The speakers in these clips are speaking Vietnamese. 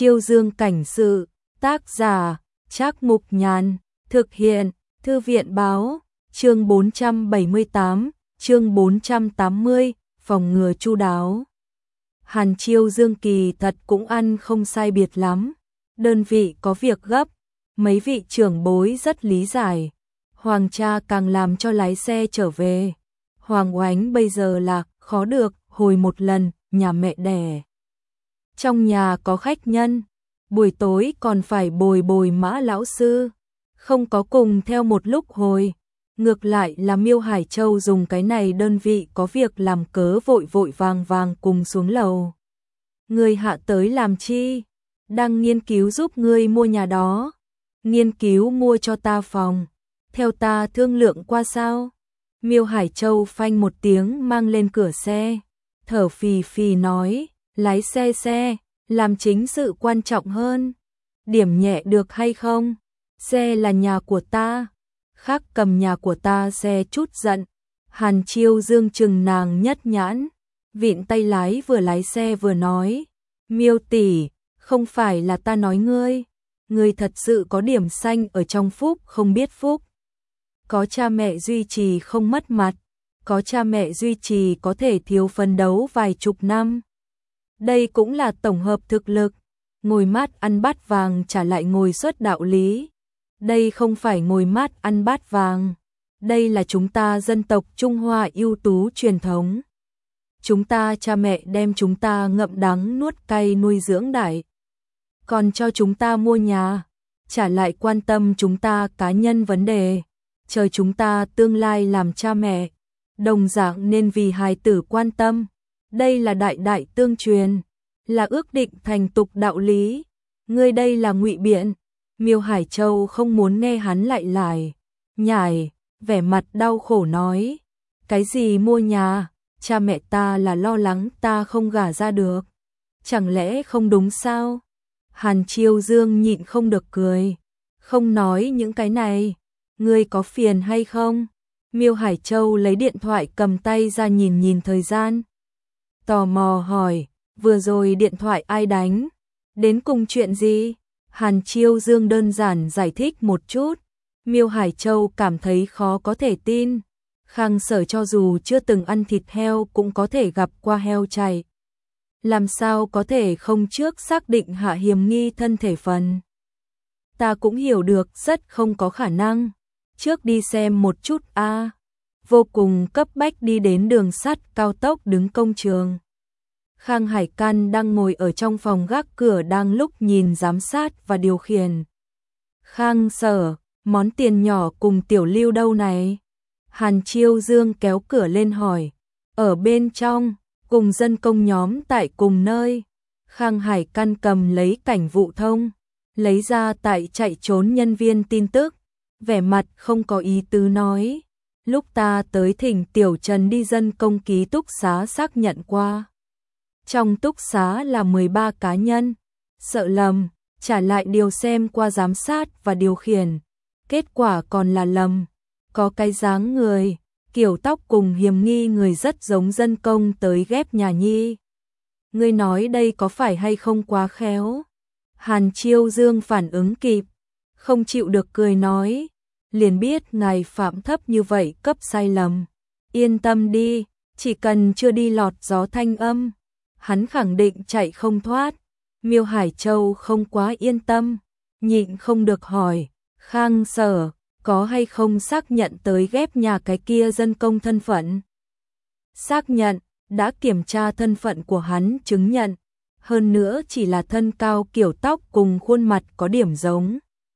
Chiêu Dương cảnh sự, tác giả, Trác Mục Nhàn, thực hiện, Thư viện báo, chương 478, chương 480, phòng ngừa chu đáo. Hàn Chiêu Dương kỳ thật cũng ăn không sai biệt lắm, đơn vị có việc gấp, mấy vị trưởng bối rất lý giải. Hoàng cha càng làm cho lái xe trở về. Hoàng Oánh bây giờ là khó được, hồi một lần, nhà mẹ đẻ. Trong nhà có khách nhân, buổi tối còn phải bồi Mã lão sư, không có cùng theo một lúc hồi. Ngược lại là Miêu Hải Châu dùng cái này đơn vị có việc làm cớ vội vàng cùng xuống lầu. Ngươi hạ tới làm chi? Đang nghiên cứu giúp ngươi mua nhà đó. Nghiên cứu mua cho ta phòng. Theo ta thương lượng qua sao? Miêu Hải Châu phanh một tiếng mang lên cửa xe, thở phì phì nói, lái xe, làm chính sự quan trọng hơn. Điểm nhẹ được hay không? Xe là nhà của ta. Khác cầm nhà của ta xe chút giận. Hàn Chiêu Dương chừng nàng nhất nhãn, vịn tay lái vừa lái xe vừa nói, Miêu tỷ, không phải là ta nói ngươi thật sự có điểm xanh ở trong phúc không biết phúc. Có cha mẹ duy trì không mất mặt, có cha mẹ duy trì có thể thiếu phấn đấu vài chục năm. Đây cũng là tổng hợp thực lực, ngồi mát ăn bát vàng trả lại ngồi suất đạo lý. Đây không phải ngồi mát ăn bát vàng, đây là chúng ta dân tộc Trung Hoa ưu tú truyền thống. Chúng ta cha mẹ đem chúng ta ngậm đắng nuốt cay nuôi dưỡng đại. Còn cho chúng ta mua nhà, trả lại quan tâm chúng ta cá nhân vấn đề, chờ chúng ta tương lai làm cha mẹ, đồng dạng nên vì hài tử quan tâm. Đây là đại tương truyền, là ước định thành tục đạo lý. Ngươi đây là ngụy biện. Miêu Hải Châu không muốn nghe hắn lại nhải, vẻ mặt đau khổ nói, cái gì mua nhà, cha mẹ ta là lo lắng ta không gả ra được. Chẳng lẽ không đúng sao? Hàn Chiêu Dương nhịn không được cười, không nói những cái này, ngươi có phiền hay không? Miêu Hải Châu lấy điện thoại cầm tay ra nhìn thời gian. Tò mò hỏi, vừa rồi điện thoại ai đánh? Đến cùng chuyện gì? Hàn Chiêu Dương đơn giản giải thích một chút. Miêu Hải Châu cảm thấy khó có thể tin. Khang Sở cho dù chưa từng ăn thịt heo cũng có thể gặp qua heo chạy. Làm sao có thể không trước xác định hạ hiểm nghi thân thể phần? Ta cũng hiểu được rất không có khả năng. Trước đi xem một chút a. Vô cùng cấp bách đi đến đường sắt cao tốc đứng công trường. Khang Hải Căn đang ngồi ở trong phòng gác cửa đang lúc nhìn giám sát và điều khiển. Khang Sở, món tiền nhỏ cùng Tiểu Lưu đâu này? Hàn Chiêu Dương kéo cửa lên hỏi. Ở bên trong, cùng dân công nhóm tại cùng nơi. Khang Hải Căn cầm lấy cảnh vụ thông, lấy ra tại chạy trốn nhân viên tin tức, vẻ mặt không có ý tứ nói. Lúc ta tới thỉnh Tiểu Trần đi dân công ký túc xá xác nhận qua. Trong túc xá là 13 cá nhân, sợ lầm, trả lại điều xem qua giám sát và điều khiển. Kết quả còn là lầm, có cái dáng người, kiểu tóc cùng hiểm nghi người rất giống dân công tới ghép nhà nhi. Ngươi nói đây có phải hay không quá khéo? Hàn Chiêu Dương phản ứng kịp, không chịu được cười nói, liền biết ngài phạm thấp như vậy cấp sai lầm. Yên tâm đi, chỉ cần chưa đi lọt gió thanh âm, hắn khẳng định chạy không thoát. Miêu Hải Châu không quá yên tâm, nhịn không được hỏi, Khang Sở, có hay không xác nhận tới ghép nhà cái kia dân công thân phận? Xác nhận, đã kiểm tra thân phận của hắn chứng nhận, hơn nữa chỉ là thân cao kiểu tóc cùng khuôn mặt có điểm giống.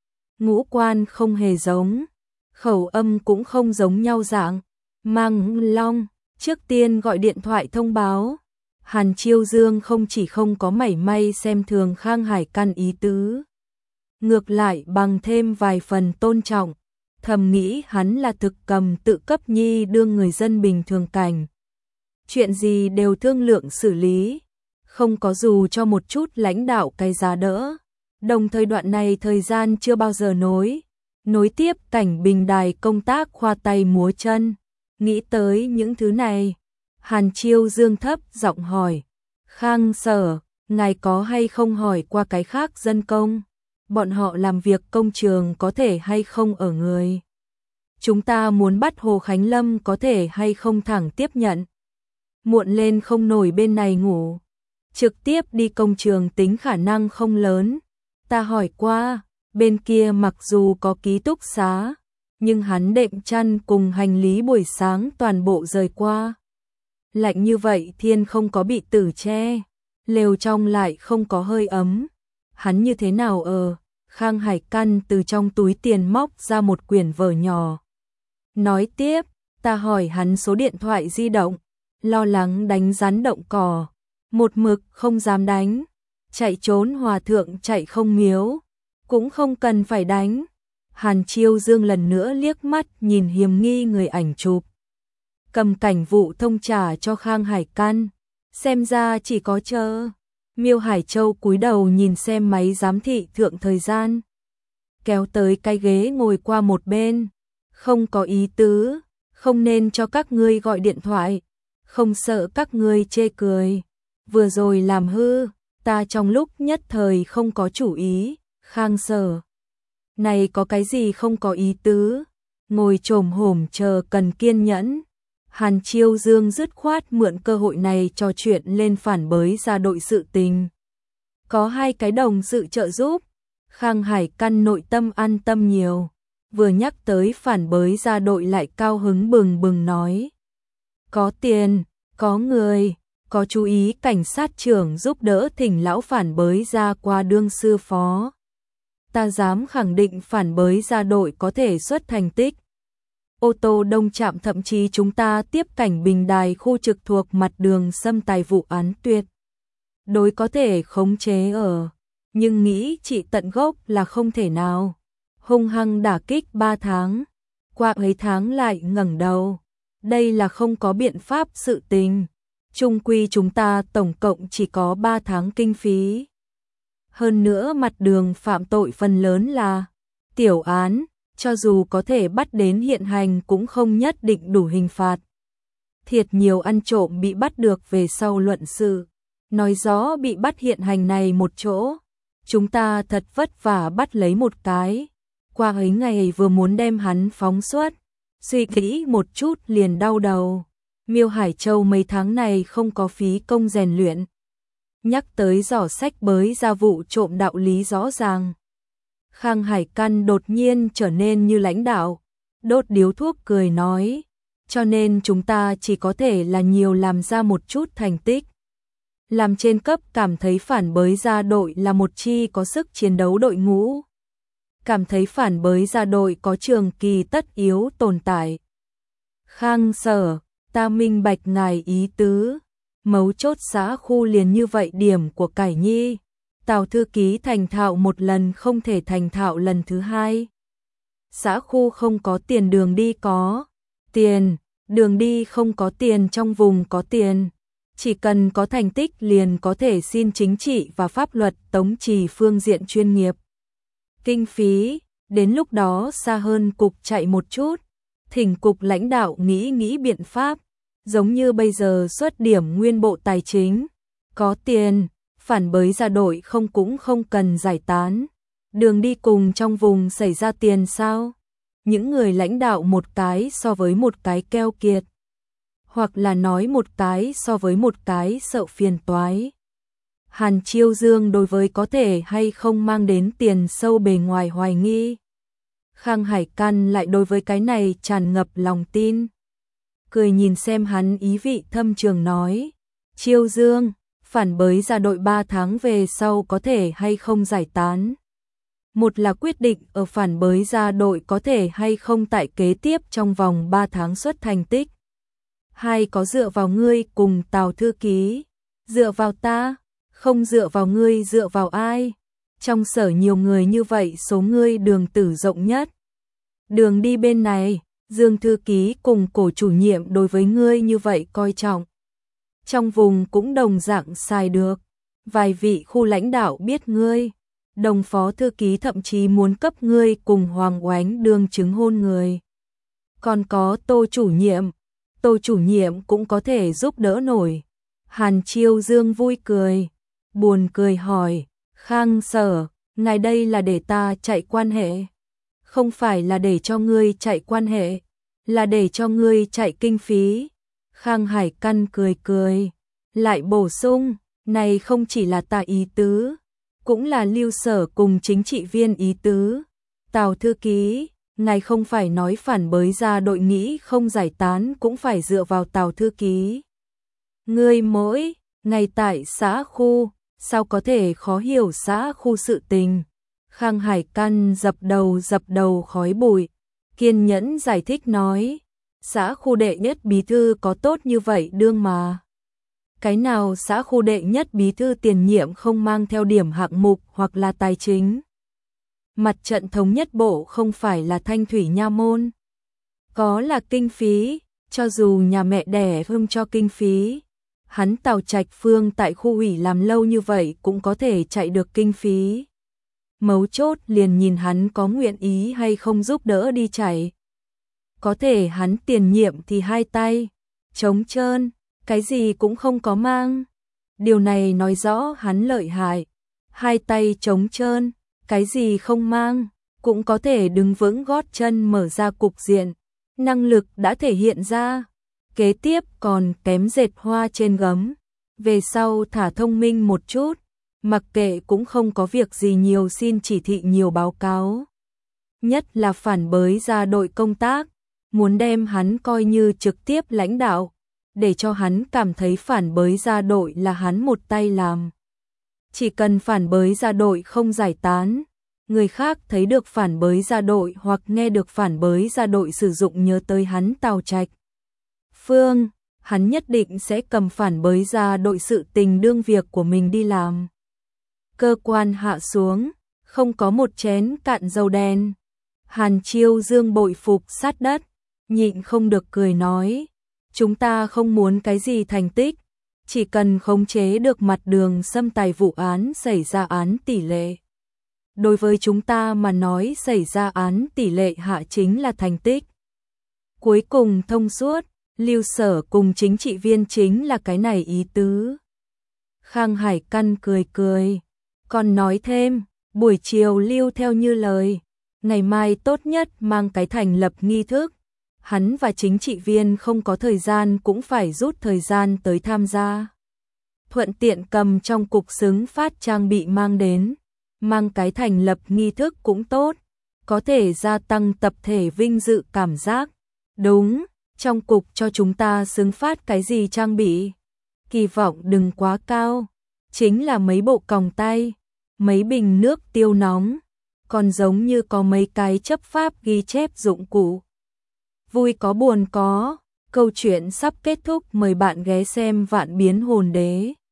Ngũ quan không hề giống, khẩu âm cũng không giống nhau dạng. Mang Long, trước tiên gọi điện thoại thông báo. Hàn Chiêu Dương không chỉ không có mảy may xem thường Khang Hải Căn ý tứ, ngược lại bằng thêm vài phần tôn trọng, thầm nghĩ hắn là thực cầm tự cấp nhi đương người dân bình thường cảnh. Chuyện gì đều thương lượng xử lý, không có dù cho một chút lãnh đạo cái giá đỡ. Đồng thời đoạn này thời gian chưa bao giờ nối tiếp cảnh bình đài công tác khoa tay múa chân. Nghĩ tới những thứ này, Hàn Chiêu Dương thấp giọng hỏi, Khang Sở, ngài có hay không hỏi qua cái khác dân công, bọn họ làm việc công trường có thể hay không ở người. Chúng ta muốn bắt Hồ Khánh Lâm có thể hay không thẳng tiếp nhận. Muộn lên không nổi bên này ngủ, trực tiếp đi công trường tính khả năng không lớn. Ta hỏi qua, bên kia mặc dù có ký túc xá, nhưng hắn đệm chăn cùng hành lý buổi sáng toàn bộ rời qua. Lạnh như vậy thiên không có bị tử che, lều trong lại không có hơi ấm. Hắn như thế nào ở? Khang Hải Căn từ trong túi tiền móc ra một quyển vở nhỏ. Nói tiếp, ta hỏi hắn số điện thoại di động, lo lắng đánh rắn động cỏ, một mực không dám đánh. Chạy trốn hòa thượng chạy không miếu, cũng không cần phải đánh. Hàn Chiêu Dương lần nữa liếc mắt nhìn hiềm nghi người ảnh chụp, cầm cảnh vụ thông trả cho Khang Hải Căn, xem ra chỉ có chờ. Miêu Hải Châu cúi đầu nhìn xem máy giám thị thượng thời gian, kéo tới cái ghế ngồi qua một bên. Không có ý tứ, không nên cho các ngươi gọi điện thoại, không sợ các ngươi chê cười. Vừa rồi làm hư, ta trong lúc nhất thời không có chủ ý. Khang Sở, này có cái gì không có ý tứ, ngồi chồm hổm chờ cần kiên nhẫn. Hàn Chiêu Dương dứt khoát mượn cơ hội này trò chuyện lên phản bới ra đội sự tình. Có hai cái đồng sự trợ giúp, Khang Hải Căn nội tâm an tâm nhiều. Vừa nhắc tới phản bới ra đội lại cao hứng bừng bừng nói. Có tiền, có người, có chú ý cảnh sát trưởng giúp đỡ thỉnh lão phản bới ra qua đương sư phó. Ta dám khẳng định phản bới ra đội có thể xuất thành tích. Ô tô đông chạm thậm chí chúng ta tiếp cảnh Bình Đài khu trực thuộc mặt đường xâm tài vụ án tuyệt đối có thể khống chế ở, nhưng nghĩ trị tận gốc là không thể nào. Hung hăng đả kích 3 tháng, qua ấy tháng lại ngẩng đầu. Đây là không có biện pháp sự tình. Chung quy chúng ta tổng cộng chỉ có 3 tháng kinh phí. Hơn nữa mặt đường phạm tội phần lớn là tiểu án, cho dù có thể bắt đến hiện hành cũng không nhất định đủ hình phạt. Thiệt nhiều ăn trộm bị bắt được về sau luận sự, nói rõ bị bắt hiện hành này một chỗ. Chúng ta thật vất vả bắt lấy một cái. Qua ấy ngày vừa muốn đem hắn phóng xuất, suy nghĩ một chút liền đau đầu. Miêu Hải Châu mấy tháng này không có phí công rèn luyện. Nhắc tới giỏ sách bới ra vụ trộm đạo lý rõ ràng. Khang Hải Căn đột nhiên trở nên như lãnh đạo, đốt điếu thuốc cười nói, cho nên chúng ta chỉ có thể là nhiều làm ra một chút thành tích. Làm trên cấp cảm thấy phản bới ra đội là một chi có sức chiến đấu đội ngũ. Cảm thấy phản bới ra đội có trường kỳ tất yếu tồn tại. Khang Sở, ta minh bạch ngài ý tứ, mấu chốt xã khu liền như vậy điểm của cải nhi. Tào thư ký thành thạo một lần không thể thành thạo lần thứ hai. Xã khu không có tiền đường đi có tiền, đường đi không có tiền trong vùng có tiền. Chỉ cần có thành tích liền có thể xin chính trị và pháp luật tống trì phương diện chuyên nghiệp. Kinh phí, đến lúc đó xa hơn cục chạy một chút, thỉnh cục lãnh đạo nghĩ biện pháp, giống như bây giờ xuất điểm nguyên bộ tài chính, có tiền, phản bới ra đội không cũng không cần giải tán, đường đi cùng trong vùng xảy ra tiền sao? Những người lãnh đạo một cái so với một cái keo kiệt, hoặc là nói một cái so với một cái sợ phiền toái. Hàn Chiêu Dương đối với có thể hay không mang đến tiền sâu bề ngoài hoài nghi. Khang Hải Căn lại đối với cái này tràn ngập lòng tin. Cười nhìn xem hắn ý vị thâm trường nói, Chiêu Dương, phản bới ra đội 3 tháng về sau có thể hay không giải tán. Một là quyết định ở phản bới ra đội có thể hay không tại kế tiếp trong vòng 3 tháng xuất thành tích. Hai có dựa vào ngươi cùng Tào thư ký, dựa vào ta, không dựa vào ngươi dựa vào ai. Trong sở nhiều người như vậy số ngươi đường tử rộng nhất. Đường đi bên này, Dương thư ký cùng cổ chủ nhiệm đối với ngươi như vậy coi trọng. Trong vùng cũng đồng dạng xài được. Vài vị khu lãnh đạo biết ngươi. Đồng phó thư ký thậm chí muốn cấp ngươi cùng Hoàng Oánh đương chứng hôn người. Còn có Tô chủ nhiệm cũng có thể giúp đỡ nổi. Hàn Chiêu Dương vui cười. buồn cười hỏi, Khang Sở, ngài đây là để ta chạy quan hệ? Không phải là để cho ngươi chạy quan hệ, là để cho ngươi chạy kinh phí. Khang Hải Căn cười cười, lại bổ sung, này không chỉ là ta ý tứ, cũng là Lưu Sở cùng chính trị viên ý tứ. Tào thư ký, ngài không phải nói phản bới ra đội nghĩ không giải tán cũng phải dựa vào Tào thư ký. Ngươi mỗi ngày tại xã khu, sao có thể khó hiểu xã khu sự tình? Khang Hải Căn dập đầu khói bụi, kiên nhẫn giải thích nói, xã khu đệ nhất bí thư có tốt như vậy đương mà. Cái nào xã khu đệ nhất bí thư tiền nhiệm không mang theo điểm hạng mục hoặc là tài chính? Mặt trận thống nhất bộ không phải là Thanh Thủy Nha Môn. Có là kinh phí, cho dù nhà mẹ đẻ không cho kinh phí. Hắn Tào Trạch Phương tại khu ủy làm lâu như vậy cũng có thể chạy được kinh phí. Mấu chốt liền nhìn hắn có nguyện ý hay không giúp đỡ đi chạy. Có thể hắn tiền nhiệm thì hai tay trống trơn, cái gì cũng không có mang. Điều này nói rõ hắn lợi hại. Hai tay trống trơn, cái gì không mang, cũng có thể đứng vững gót chân mở ra cục diện. Năng lực đã thể hiện ra. Kế tiếp còn kém dệt hoa trên gấm. Về sau thả thông minh một chút, mặc kệ cũng không có việc gì nhiều xin chỉ thị nhiều báo cáo. Nhất là phản bới ra đội công tác, muốn đem hắn coi như trực tiếp lãnh đạo, để cho hắn cảm thấy phản bới ra đội là hắn một tay làm. Chỉ cần phản bới ra đội không giải tán, người khác thấy được phản bới ra đội hoặc nghe được phản bới ra đội sử dụng nhớ tới hắn Tào Trạch Phương, hắn nhất định sẽ cầm phản bới ra đội sự tình đương việc của mình đi làm. Cơ quan hạ xuống, không có một chén cạn dầu đen. Hàn Chiêu Dương bội phục sát đất, nhịn không được cười nói, chúng ta không muốn cái gì thành tích, chỉ cần khống chế được mặt đường xâm tài vụ án xảy ra án tỷ lệ. Đối với chúng ta mà nói xảy ra án tỷ lệ hạ chính là thành tích. Cuối cùng thông suốt, Lưu Sở cùng chính trị viên chính là cái này ý tứ. Khang Hải Căn cười cười, còn nói thêm, buổi chiều Lưu theo như lời, ngày mai tốt nhất mang cái thành lập nghi thức. Hắn và chính trị viên không có thời gian cũng phải rút thời gian tới tham gia. Thuận tiện cầm trong cục xứng phát trang bị mang đến, mang cái thành lập nghi thức cũng tốt, có thể gia tăng tập thể vinh dự cảm giác. Đúng, trong cục cho chúng ta xứng phát cái gì trang bị? Kỳ vọng đừng quá cao, chính là mấy bộ còng tay, mấy bình nước tiêu nóng, còn giống như có mấy cái chấp pháp ghi chép dụng cụ. Vui có buồn có, câu chuyện sắp kết thúc, mời bạn ghé xem Vạn Biến Hồn Đế.